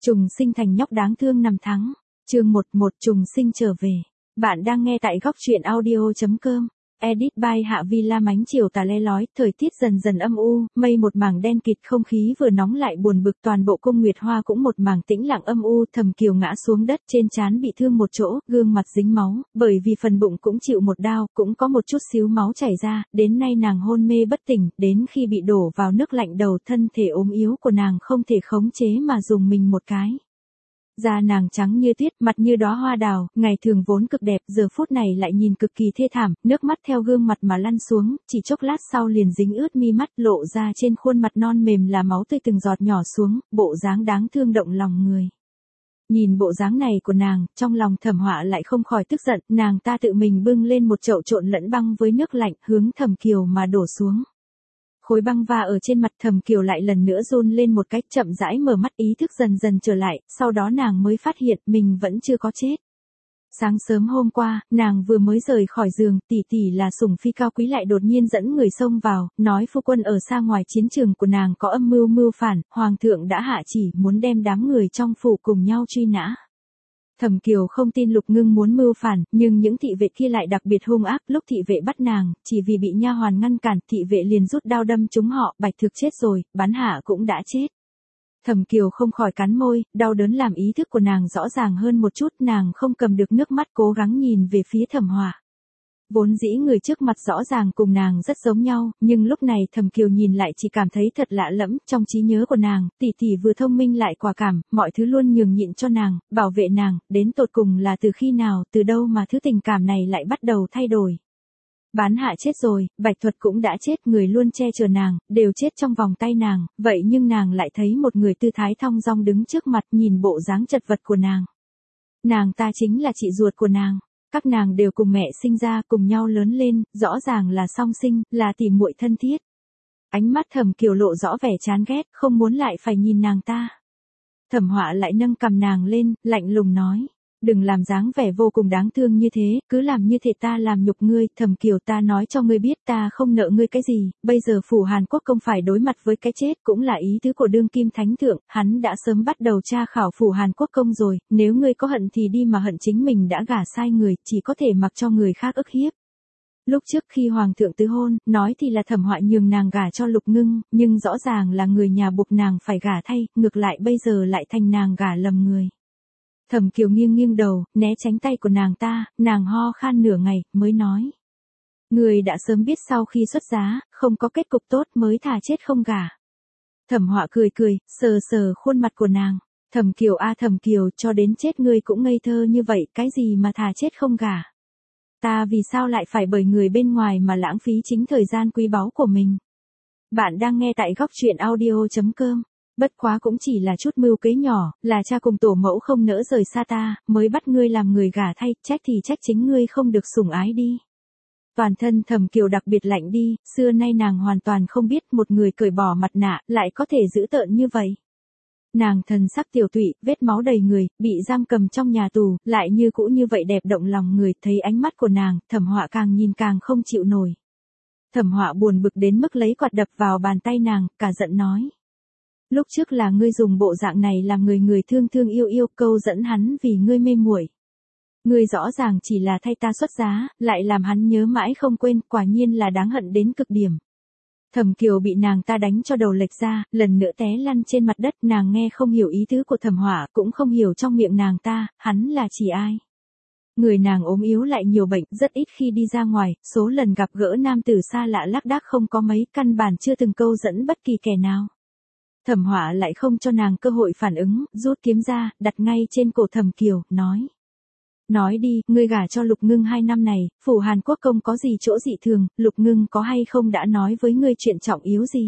Trùng sinh thành nhóc đáng thương nằm thắng. Chương 11 Trùng sinh trở về. Bạn đang nghe tại góc truyện audio.com. Edit by Hạ Vi La. Mánh chiều tà le lói, thời tiết dần dần âm u, mây một mảng đen kịt, không khí vừa nóng lại buồn bực, toàn bộ cung Nguyệt Hoa cũng một mảng tĩnh lặng âm u. Thẩm Kiều ngã xuống đất, trên trán bị thương một chỗ, gương mặt dính máu, bởi vì phần bụng cũng chịu một đao, cũng có một chút xíu máu chảy ra, đến nay nàng hôn mê bất tỉnh, đến khi bị đổ vào nước lạnh đầu, thân thể ốm yếu của nàng không thể khống chế mà dùng mình một cái. Da nàng trắng như tuyết, mặt như đóa hoa đào, ngày thường vốn cực đẹp, giờ phút này lại nhìn cực kỳ thê thảm, nước mắt theo gương mặt mà lăn xuống, chỉ chốc lát sau liền dính ướt mi mắt, lộ ra trên khuôn mặt non mềm là máu tươi từng giọt nhỏ xuống, bộ dáng đáng thương động lòng người. Nhìn bộ dáng này của nàng, trong lòng Thẩm Họa lại không khỏi tức giận, nàng ta tự mình bưng lên một chậu trộn lẫn băng với nước lạnh, hướng Thẩm Kiều mà đổ xuống. Khối băng va ở trên mặt Thẩm Kiều lại lần nữa run lên một cách, chậm rãi mở mắt, ý thức dần dần trở lại, sau đó nàng mới phát hiện mình vẫn chưa có chết. Sáng sớm hôm qua, nàng vừa mới rời khỏi giường, tỷ tỷ là Sủng Phi cao quý lại đột nhiên dẫn người xông vào, nói phu quân ở xa ngoài chiến trường của nàng có âm mưu phản, hoàng thượng đã hạ chỉ muốn đem đám người trong phủ cùng nhau truy nã. Thẩm Kiều không tin Lục Ngưng muốn mưu phản, nhưng những thị vệ kia lại đặc biệt hung ác, lúc thị vệ bắt nàng, chỉ vì bị nha hoàn ngăn cản, thị vệ liền rút đao đâm trúng họ, Bạch Thực chết rồi, Bán Hạ cũng đã chết. Thẩm Kiều không khỏi cắn môi, đau đớn làm ý thức của nàng rõ ràng hơn một chút, nàng không cầm được nước mắt, cố gắng nhìn về phía Thẩm Họa. Vốn dĩ người trước mặt rõ ràng cùng nàng rất giống nhau, nhưng lúc này Thẩm Kiều nhìn lại chỉ cảm thấy thật lạ lẫm, trong trí nhớ của nàng, tỷ tỷ vừa thông minh lại quả cảm, mọi thứ luôn nhường nhịn cho nàng, bảo vệ nàng, đến tột cùng là từ khi nào, từ đâu mà thứ tình cảm này lại bắt đầu thay đổi. Bán Hạ chết rồi, Bạch Thuật cũng đã chết, người luôn che chở nàng, đều chết trong vòng tay nàng, vậy nhưng nàng lại thấy một người tư thái thong dong đứng trước mặt, nhìn bộ dáng chật vật của nàng. Nàng ta chính là chị ruột của nàng. Các nàng đều cùng mẹ sinh ra, cùng nhau lớn lên, rõ ràng là song sinh, là tỉ muội thân thiết. Ánh mắt Thẩm Kiều lộ rõ vẻ chán ghét, không muốn lại phải nhìn nàng ta. Thẩm Họa lại nâng cằm nàng lên, lạnh lùng nói, đừng làm dáng vẻ vô cùng đáng thương như thế, cứ làm như thể ta làm nhục ngươi. Thẩm Kiều, ta nói cho ngươi biết, ta không nợ ngươi cái gì, bây giờ phủ Hàn Quốc công phải đối mặt với cái chết, cũng là ý tứ của đương kim thánh thượng, hắn đã sớm bắt đầu tra khảo phủ Hàn Quốc công rồi, nếu ngươi có hận thì đi mà hận chính mình đã gả sai người, chỉ có thể mặc cho người khác ức hiếp. Lúc trước khi hoàng thượng tứ hôn, nói thì là Thẩm Họa nhường nàng gả cho Lục Ngưng, nhưng rõ ràng là người nhà buộc nàng phải gả thay, ngược lại bây giờ lại thành nàng gả lầm người. Thẩm Kiều nghiêng nghiêng đầu, né tránh tay của nàng ta, nàng ho khan nửa ngày, mới nói. Người đã sớm biết sau khi xuất giá, không có kết cục tốt mới thà chết không gả. Thẩm Họa cười cười, sờ sờ khuôn mặt của nàng. Thẩm Kiều a Thẩm Kiều, cho đến chết ngươi cũng ngây thơ như vậy, cái gì mà thà chết không gả. Ta vì sao lại phải bởi người bên ngoài mà lãng phí chính thời gian quý báu của mình. Bạn đang nghe tại góc truyện audio.com. Bất quá cũng chỉ là chút mưu kế nhỏ, là cha cùng tổ mẫu không nỡ rời xa ta, mới bắt ngươi làm người gả thay, trách thì trách chính ngươi không được sủng ái đi. Toàn thân Thẩm Kiều đặc biệt lạnh đi, xưa nay nàng hoàn toàn không biết một người cởi bỏ mặt nạ, lại có thể dữ tợn như vậy. Nàng thần sắc tiểu tụy, vết máu đầy người, bị giam cầm trong nhà tù, lại như cũ như vậy đẹp động lòng người, thấy ánh mắt của nàng, Thẩm Họa càng nhìn càng không chịu nổi. Thẩm Họa buồn bực đến mức lấy quạt đập vào bàn tay nàng, cả giận nói. Lúc trước là ngươi dùng bộ dạng này làm người thương thương yêu yêu, câu dẫn hắn vì ngươi mê muội. Ngươi rõ ràng chỉ là thay ta xuất giá, lại làm hắn nhớ mãi không quên, quả nhiên là đáng hận đến cực điểm. Thẩm Kiều bị nàng ta đánh cho đầu lệch ra, lần nữa té lăn trên mặt đất, nàng nghe không hiểu ý tứ của Thẩm Họa, cũng không hiểu trong miệng nàng ta, hắn là chỉ ai. Người nàng ốm yếu lại nhiều bệnh, rất ít khi đi ra ngoài, số lần gặp gỡ nam tử xa lạ lác đác không có mấy, căn bản chưa từng câu dẫn bất kỳ kẻ nào. Thẩm Họa lại không cho nàng cơ hội phản ứng, rút kiếm ra, đặt ngay trên cổ Thẩm Kiều, nói. Nói đi, ngươi gả cho Lục Ngưng 2 năm này, phủ Hàn Quốc công có gì chỗ dị thường, Lục Ngưng có hay không đã nói với ngươi chuyện trọng yếu gì?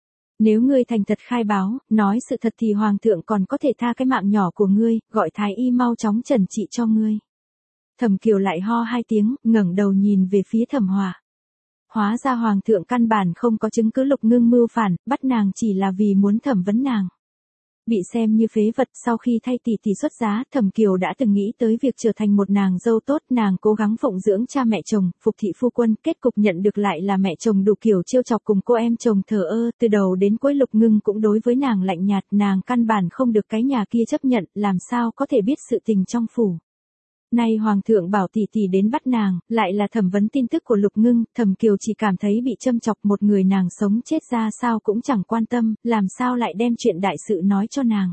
Nếu ngươi thành thật khai báo, nói sự thật thì hoàng thượng còn có thể tha cái mạng nhỏ của ngươi, gọi thái y mau chóng trần trị cho ngươi. Thẩm Kiều lại ho 2 tiếng, ngẩng đầu nhìn về phía Thẩm Họa. Hóa ra hoàng thượng căn bản không có chứng cứ Lục Ngưng mưu phản, bắt nàng chỉ là vì muốn thẩm vấn nàng. Bị xem như phế vật sau khi thay tỷ tỷ xuất giá, Thẩm Kiều đã từng nghĩ tới việc trở thành một nàng dâu tốt, nàng cố gắng phụng dưỡng cha mẹ chồng, phục thị phu quân, kết cục nhận được lại là mẹ chồng đủ kiểu trêu chọc cùng cô em chồng thờ ơ, từ đầu đến cuối Lục Ngưng cũng đối với nàng lạnh nhạt, nàng căn bản không được cái nhà kia chấp nhận, làm sao có thể biết sự tình trong phủ. Nay Hoàng thượng bảo tỷ tỷ đến bắt nàng, lại là thẩm vấn tin tức của Lục Ngưng, Thẩm Kiều chỉ cảm thấy bị châm chọc, một người nàng sống chết ra sao cũng chẳng quan tâm, làm sao lại đem chuyện đại sự nói cho nàng.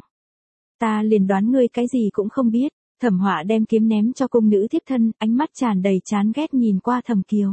Ta liền đoán ngươi cái gì cũng không biết. Thẩm Họa đem kiếm ném cho cung nữ thiếp thân, ánh mắt tràn đầy chán ghét nhìn qua Thẩm Kiều.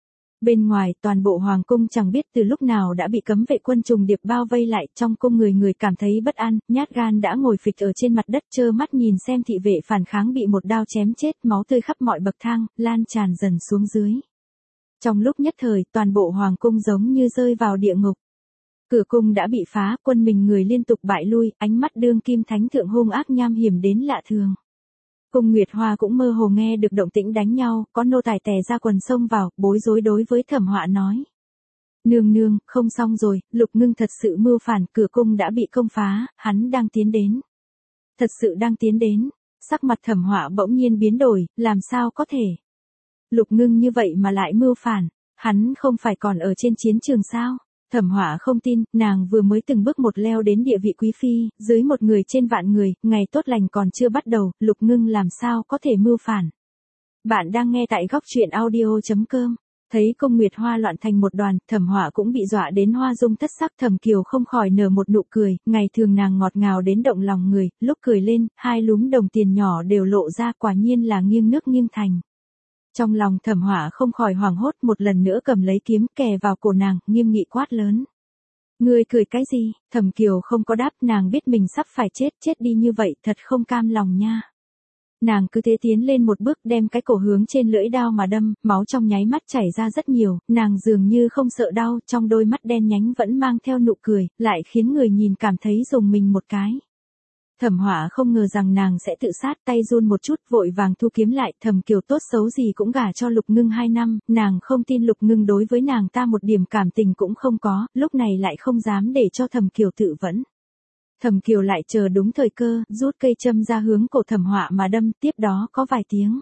Bên ngoài, toàn bộ hoàng cung chẳng biết từ lúc nào đã bị cấm vệ quân trùng điệp bao vây lại, trong cung người người cảm thấy bất an, nhát gan đã ngồi phịch ở trên mặt đất trơ mắt nhìn xem thị vệ phản kháng bị một đao chém chết, máu tươi khắp mọi bậc thang, lan tràn dần xuống dưới. Trong lúc nhất thời, toàn bộ hoàng cung giống như rơi vào địa ngục. Cửa cung đã bị phá, quân mình người liên tục bại lui, ánh mắt đương kim thánh thượng hung ác nham hiểm đến lạ thường. Cung Nguyệt Hoa cũng mơ hồ nghe được động tĩnh đánh nhau, có nô tài tè ra quần xông vào, bối rối đối với Thẩm Họa nói. Nương nương, không xong rồi, Lục Ngưng thật sự mưu phản, cửa cung đã bị công phá, hắn đang tiến đến. Thật sự đang tiến đến, sắc mặt Thẩm Họa bỗng nhiên biến đổi, làm sao có thể. Lục Ngưng như vậy mà lại mưu phản, hắn không phải còn ở trên chiến trường sao? Thẩm Họa không tin, nàng vừa mới từng bước một leo đến địa vị quý phi, dưới một người trên vạn người, ngày tốt lành còn chưa bắt đầu, Lục Ngưng làm sao có thể mưu phản. Bạn đang nghe tại góc truyện audio.com. Thấy Cung Nguyệt Hoa loạn thành một đoàn, Thẩm Họa cũng bị dọa đến hoa dung thất sắc, Thẩm Kiều không khỏi nở một nụ cười, ngày thường nàng ngọt ngào đến động lòng người, lúc cười lên, hai lúm đồng tiền nhỏ đều lộ ra, quả nhiên là nghiêng nước nghiêng thành. Trong lòng Thẩm Họa không khỏi hoảng hốt, một lần nữa cầm lấy kiếm kè vào cổ nàng, nghiêm nghị quát lớn. Ngươi cười cái gì? Thẩm Kiều không có đáp, nàng biết mình sắp phải chết, chết đi như vậy, thật không cam lòng nha. Nàng cứ thế tiến lên một bước, đem cái cổ hướng trên lưỡi đao mà đâm, máu trong nháy mắt chảy ra rất nhiều, nàng dường như không sợ đau, trong đôi mắt đen nhánh vẫn mang theo nụ cười, lại khiến người nhìn cảm thấy rùng mình một cái. Thẩm Họa không ngờ rằng nàng sẽ tự sát, tay run một chút, vội vàng thu kiếm lại, Thẩm Kiều tốt xấu gì cũng gả cho Lục Ngưng 2 năm, nàng không tin Lục Ngưng đối với nàng ta một điểm cảm tình cũng không có, lúc này lại không dám để cho Thẩm Kiều tự vẫn. Thẩm Kiều lại chờ đúng thời cơ, rút cây châm ra hướng cổ Thẩm Họa mà đâm, tiếp đó có vài tiếng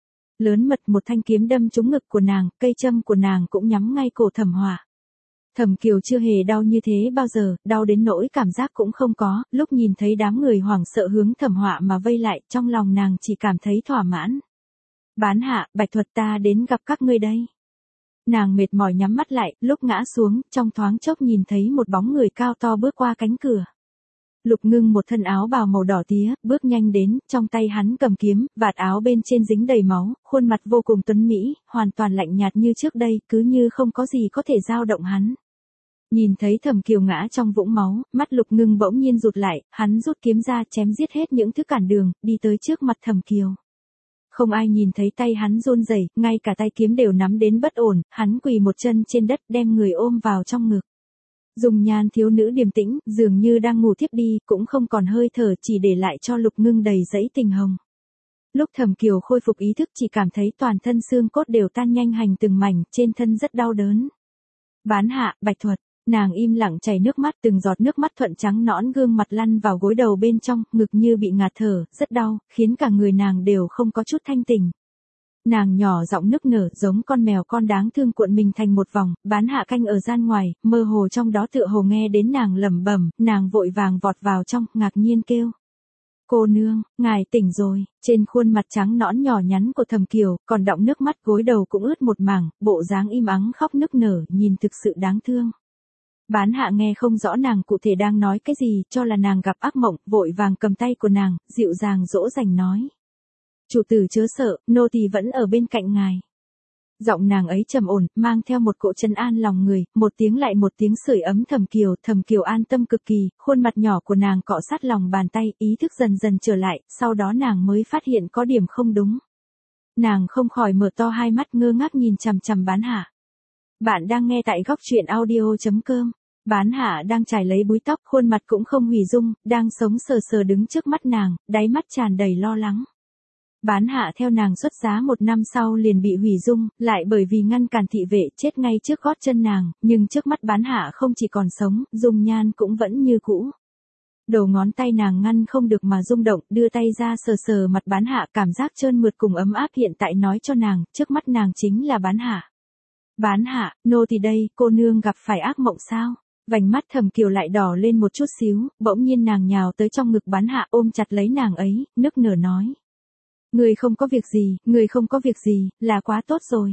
lớn mật, một thanh kiếm đâm trúng ngực của nàng, cây châm của nàng cũng nhắm ngay cổ Thẩm Họa. Thẩm Kiều chưa hề đau như thế bao giờ, đau đến nỗi cảm giác cũng không có, lúc nhìn thấy đám người hoảng sợ hướng Thẩm Họa mà vây lại, trong lòng nàng chỉ cảm thấy thỏa mãn. Bán hạ, Bạch Thuật, ta đến gặp các ngươi đây. Nàng mệt mỏi nhắm mắt lại, lúc ngã xuống, trong thoáng chốc nhìn thấy một bóng người cao to bước qua cánh cửa. Lục Ngưng một thân áo bào màu đỏ tía, bước nhanh đến, trong tay hắn cầm kiếm, vạt áo bên trên dính đầy máu, khuôn mặt vô cùng tuấn mỹ, hoàn toàn lạnh nhạt như trước đây, cứ như không có gì có thể dao động hắn. Nhìn thấy Thẩm Kiều ngã trong vũng máu, mắt Lục Ngưng bỗng nhiên rụt lại, hắn rút kiếm ra chém giết hết những thứ cản đường, đi tới trước mặt Thẩm Kiều. Không ai nhìn thấy tay hắn run rẩy, ngay cả tay kiếm đều nắm đến bất ổn, hắn quỳ một chân trên đất đem người ôm vào trong ngực. Dùng nhan thiếu nữ điềm tĩnh, dường như đang ngủ thiếp đi, cũng không còn hơi thở, chỉ để lại cho Lục Ngưng đầy dẫy tình hồng. Lúc Thẩm Kiều khôi phục ý thức chỉ cảm thấy toàn thân xương cốt đều tan nhanh hành từng mảnh, trên thân rất đau đớn. Bán hạ, Bạch Thuật, nàng im lặng chảy nước mắt, từng giọt nước mắt thuận trắng nõn gương mặt lăn vào gối đầu bên trong, ngực như bị ngạt thở, rất đau, khiến cả người nàng đều không có chút thanh tỉnh. Nàng nhỏ giọng nức nở, giống con mèo con đáng thương cuộn mình thành một vòng, bán hạ canh ở gian ngoài, mơ hồ trong đó tựa hồ nghe đến nàng lẩm bẩm, nàng vội vàng vọt vào trong, ngạc nhiên kêu. Cô nương, ngài tỉnh rồi, trên khuôn mặt trắng nõn nhỏ nhắn của Thẩm Kiều, còn đọng nước mắt, gối đầu cũng ướt một mảng, bộ dáng im ắng khóc nức nở, nhìn thực sự đáng thương. Bán hạ nghe không rõ nàng cụ thể đang nói cái gì, cho là nàng gặp ác mộng, vội vàng cầm tay của nàng, dịu dàng dỗ dành nói. Chủ tử chớ sợ, nô tỳ vẫn ở bên cạnh ngài. Giọng nàng ấy trầm ổn, mang theo một cỗ trấn an lòng người, một tiếng lại một tiếng sưởi ấm Thẩm Kiều an tâm cực kỳ, khuôn mặt nhỏ của nàng cọ sát lòng bàn tay, ý thức dần dần trở lại, sau đó nàng mới phát hiện có điểm không đúng. Nàng không khỏi mở to hai mắt ngơ ngác nhìn chằm chằm bán hạ. Bạn đang nghe tại góc truyện audio.com. Bán hạ đang chải lấy búi tóc, khuôn mặt cũng không hủy dung, đang sống sờ sờ đứng trước mắt nàng, đáy mắt tràn đầy lo lắng. Bán hạ theo nàng xuất giá 1 năm sau liền bị hủy dung, lại bởi vì ngăn cản thị vệ chết ngay trước gót chân nàng, nhưng trước mắt bán hạ không chỉ còn sống, dung nhan cũng vẫn như cũ. Đầu ngón tay nàng ngăn không được mà rung động, đưa tay ra sờ sờ mặt Bán Hạ, cảm giác trơn mượt cùng ấm áp hiện tại nói cho nàng, trước mắt nàng chính là Bán Hạ. Bán Hạ, nô tỳ đây, cô nương gặp phải ác mộng sao? Vành mắt Thẩm Kiều lại đỏ lên một chút xíu, bỗng nhiên nàng nhào tới trong ngực Bán Hạ ôm chặt lấy nàng ấy, nức nở nói. Người không có việc gì, người không có việc gì, là quá tốt rồi.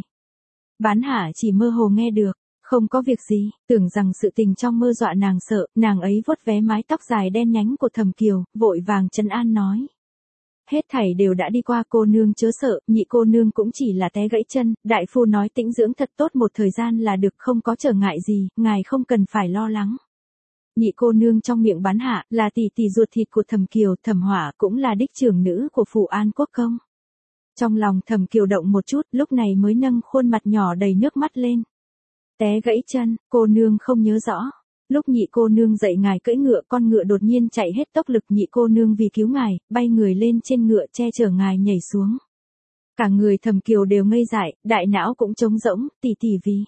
Bán Hạ chỉ mơ hồ nghe được, không có việc gì, tưởng rằng sự tình trong mơ dọa nàng sợ, nàng ấy vuốt vé mái tóc dài đen nhánh của Thẩm Kiều, vội vàng trấn an nói. Hết thảy đều đã đi qua, cô nương chớ sợ, nhị cô nương cũng chỉ là té gãy chân, đại phu nói tĩnh dưỡng thật tốt một thời gian là được, không có trở ngại gì, ngài không cần phải lo lắng. Nhị cô nương trong miệng Bán Hạ là tỷ tỷ ruột thịt của Thẩm Kiều, Thẩm Hỏa cũng là đích trưởng nữ của phủ An Quốc công. Trong lòng Thẩm Kiều động một chút, lúc này mới nâng khuôn mặt nhỏ đầy nước mắt lên. Té gãy chân, cô nương không nhớ rõ. Lúc nhị cô nương dạy ngài cưỡi ngựa, con ngựa đột nhiên chạy hết tốc lực, nhị cô nương vì cứu ngài, bay người lên trên ngựa che chở ngài nhảy xuống. Cả người Thẩm Kiều đều ngây dại, đại não cũng trống rỗng, tỷ tỷ vì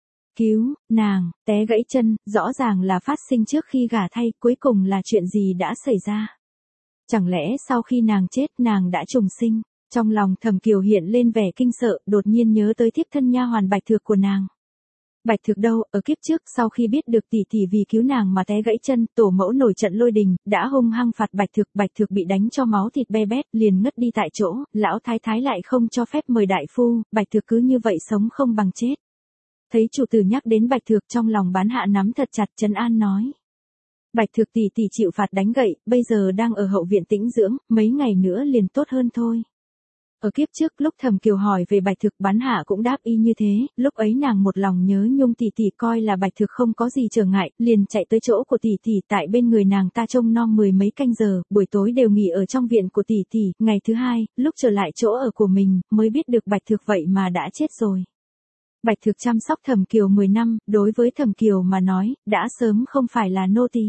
cứu nàng, té gãy chân, rõ ràng là phát sinh trước khi gả thay, cuối cùng là chuyện gì đã xảy ra? Chẳng lẽ sau khi nàng chết nàng đã trùng sinh? Trong lòng Thẩm Kiều hiện lên vẻ kinh sợ, đột nhiên nhớ tới thiếp thân nha hoàn Bạch Thược của nàng. Bạch Thược đâu, ở kiếp trước sau khi biết được tỷ tỷ vì cứu nàng mà té gãy chân, tổ mẫu nổi trận lôi đình, đã hung hăng phạt Bạch Thược bị đánh cho máu thịt be bét, liền ngất đi tại chỗ, lão thái thái lại không cho phép mời đại phu, Bạch Thược cứ như vậy sống không bằng chết. Thấy chủ tử nhắc đến Bạch Thược, trong lòng Bán Hạ nắm thật chặt, trấn an nói. Bạch Thược tỷ tỷ chịu phạt đánh gậy, bây giờ đang ở hậu viện tĩnh dưỡng, mấy ngày nữa liền tốt hơn thôi. Ở kiếp trước lúc Thẩm Kiều hỏi về Bạch Thược, Bán Hạ cũng đáp y như thế, lúc ấy nàng một lòng nhớ nhung tỷ tỷ, coi là Bạch Thược không có gì trở ngại, liền chạy tới chỗ của tỷ tỷ, tại bên người nàng ta trông nom 10 mấy canh giờ, buổi tối đều nghỉ ở trong viện của tỷ tỷ, ngày thứ hai, lúc trở lại chỗ ở của mình, mới biết được Bạch Thược vậy mà đã chết rồi. Bạch Thược chăm sóc Thẩm Kiều 10 năm, đối với Thẩm Kiều mà nói, đã sớm không phải là nô tỳ.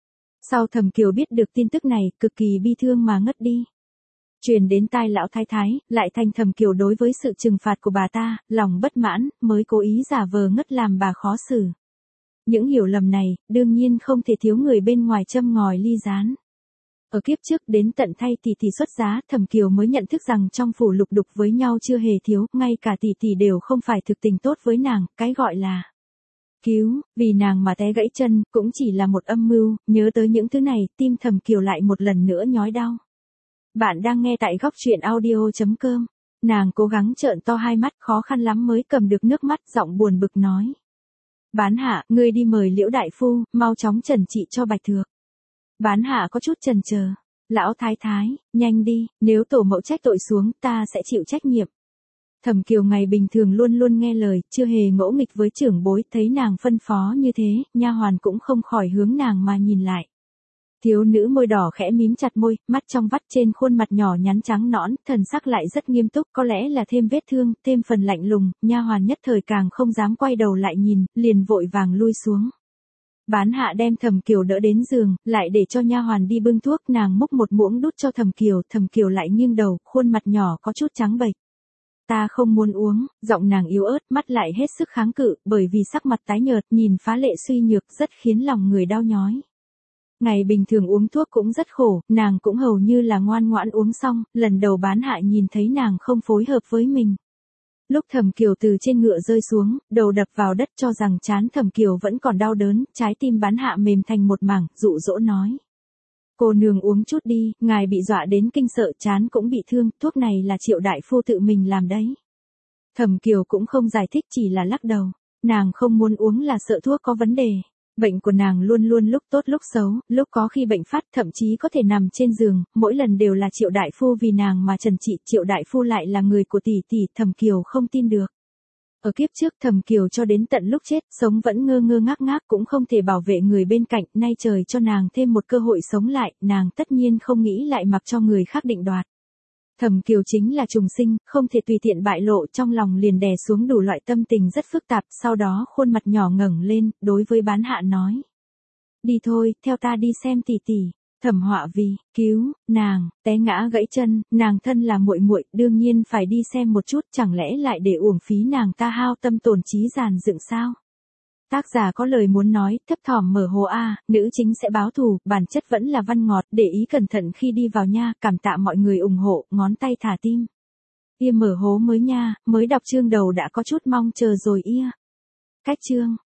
Sau Thẩm Kiều biết được tin tức này, cực kỳ bi thương mà ngất đi. Truyền đến tai lão thái thái, lại thành Thẩm Kiều đối với sự trừng phạt của bà ta, lòng bất mãn, mới cố ý giả vờ ngất làm bà khó xử. Những hiểu lầm này, đương nhiên không thể thiếu người bên ngoài châm ngòi ly gián. Ở kiếp trước đến tận thay tỷ tỷ xuất giá, Thẩm Kiều mới nhận thức rằng trong phủ lục đục với nhau chưa hề thiếu, ngay cả tỷ tỷ đều không phải thực tình tốt với nàng, cái gọi là cứu, vì nàng mà té gãy chân, cũng chỉ là một âm mưu, nhớ tới những thứ này, tim Thẩm Kiều lại một lần nữa nhói đau. Bạn đang nghe tại góc truyện audio.com. Nàng cố gắng trợn to hai mắt, khó khăn lắm mới cầm được nước mắt, giọng buồn bực nói. Bán Hạ, ngươi đi mời Liễu đại phu, mau chóng trần trị cho Bạch Thược. Bán Hạ có chút chần chờ. Lão thái thái, nhanh đi, nếu tổ mẫu trách tội xuống, ta sẽ chịu trách nhiệm. Thẩm Kiều ngày bình thường luôn luôn nghe lời, chưa hề ngỗ nghịch với trưởng bối, thấy nàng phân phó như thế, nha hoàn cũng không khỏi hướng nàng mà nhìn lại. Thiếu nữ môi đỏ khẽ mím chặt môi, mắt trong vắt, trên khuôn mặt nhỏ nhắn trắng nõn, thần sắc lại rất nghiêm túc, có lẽ là thêm vết thương, thêm phần lạnh lùng, nha hoàn nhất thời càng không dám quay đầu lại nhìn, liền vội vàng lui xuống. Bán Hạ đem Thẩm Kiều đỡ đến giường, lại để cho nha hoàn đi bưng thuốc, nàng múc một muỗng đút cho Thẩm Kiều lại nghiêng đầu, khuôn mặt nhỏ có chút trắng bệch. Ta không muốn uống, giọng nàng yếu ớt, mắt lại hết sức kháng cự, bởi vì sắc mặt tái nhợt, nhìn phá lệ suy nhược, rất khiến lòng người đau nhói. Ngày bình thường uống thuốc cũng rất khổ, nàng cũng hầu như là ngoan ngoãn uống xong, lần đầu Bán Hạ nhìn thấy nàng không phối hợp với mình. Lúc Thẩm Kiều từ trên ngựa rơi xuống, đầu đập vào đất, cho rằng trán Thẩm Kiều vẫn còn đau đớn, trái tim Bán Hạ mềm thành một mảng, dụ dỗ nói. Cô nương uống chút đi, ngài bị dọa đến kinh sợ, trán cũng bị thương, thuốc này là Triệu đại phu tự mình làm đấy. Thẩm Kiều cũng không giải thích, chỉ là lắc đầu. Nàng không muốn uống là sợ thuốc có vấn đề. Bệnh của nàng luôn luôn lúc tốt lúc xấu, lúc có khi bệnh phát, thậm chí có thể nằm trên giường, mỗi lần đều là Triệu đại phu vì nàng mà trần trị, Triệu đại phu lại là người của tỷ tỷ, Thẩm Kiều không tin được. Ở kiếp trước Thẩm Kiều cho đến tận lúc chết, sống vẫn ngơ ngơ ngác ngác, cũng không thể bảo vệ người bên cạnh, nay trời cho nàng thêm một cơ hội sống lại, nàng tất nhiên không nghĩ lại mặc cho người khác định đoạt. Thẩm Kiều chính là trùng sinh, không thể tùy tiện bại lộ, trong lòng liền đè xuống đủ loại tâm tình rất phức tạp, sau đó khuôn mặt nhỏ ngẩng lên, đối với Bán Hạ nói. Đi thôi, theo ta đi xem tỷ tỷ. Thẩm Họa vì cứu nàng té ngã gãy chân, nàng thân là muội muội, đương nhiên phải đi xem một chút, chẳng lẽ lại để uổng phí nàng ta hao tâm tổn trí giàn dựng sao? Tác giả có lời muốn nói, thấp thỏm mở hố a, nữ chính sẽ báo thù, bản chất vẫn là văn ngọt, để ý cẩn thận khi đi vào nha, cảm tạ mọi người ủng hộ, ngón tay thả tim. Ia mở hố mới nha, mới đọc chương đầu đã có chút mong chờ rồi ia. Cách chương